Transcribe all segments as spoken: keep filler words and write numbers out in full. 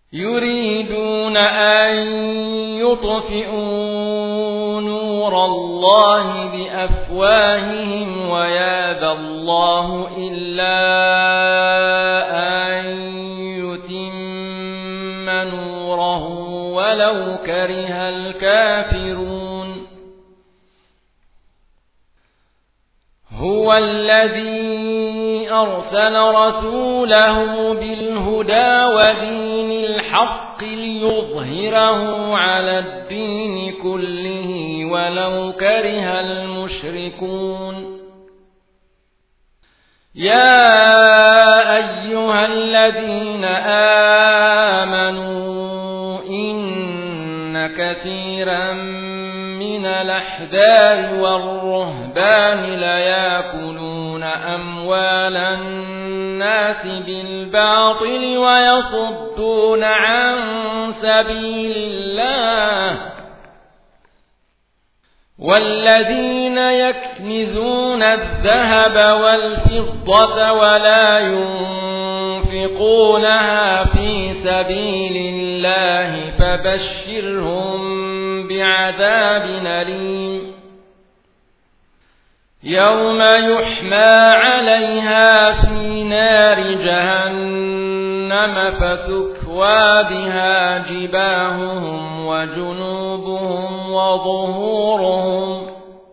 يريدون أن يطفئوا نور الله بأفواههم ويابى الله إلا أن يتم نوره ولو كره الكافرون. هو الذي أرسل رسوله بالهدى ودين الحق ليظهره على الدين كله ولو كره المشركون. يا أيها الذين آمنوا إن كثيرا من الأحبار والرهبان ليأكلون أموال الناس بالباطل ويصدون عن سبيل الله. والذين يكنزون الذهب والفضة ولا ينفقونها في سبيل الله فبشرهم بعذاب أليم يوم يحمى عليها في نار جهنم فتكوى بها جباههم وجنوبهم وظهورهم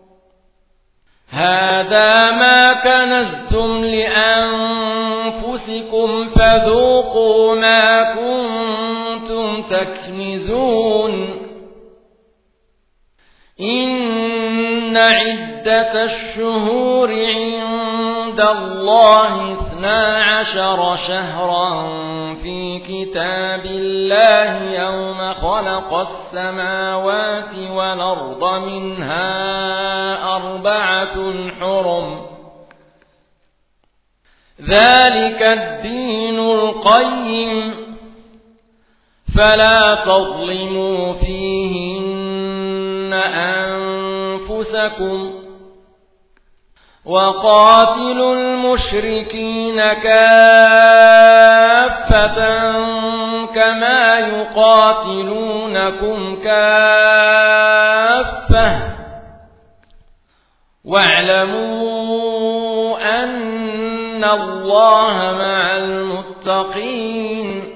هذا ما كنزتم لأنفسكم فذوقوا ما كنتم تكنزون. إن عدة الشهور عند الله اثنا عشر شهرا في كتاب الله يوم خلق السماوات والأرض منها أربعة حرم ذلك الدين القيم فلا تظلموا فيهن أنفسكم وقاتلوا المشركين كافة كما يقاتلونكم كافة واعلموا أن الله مع المتقين.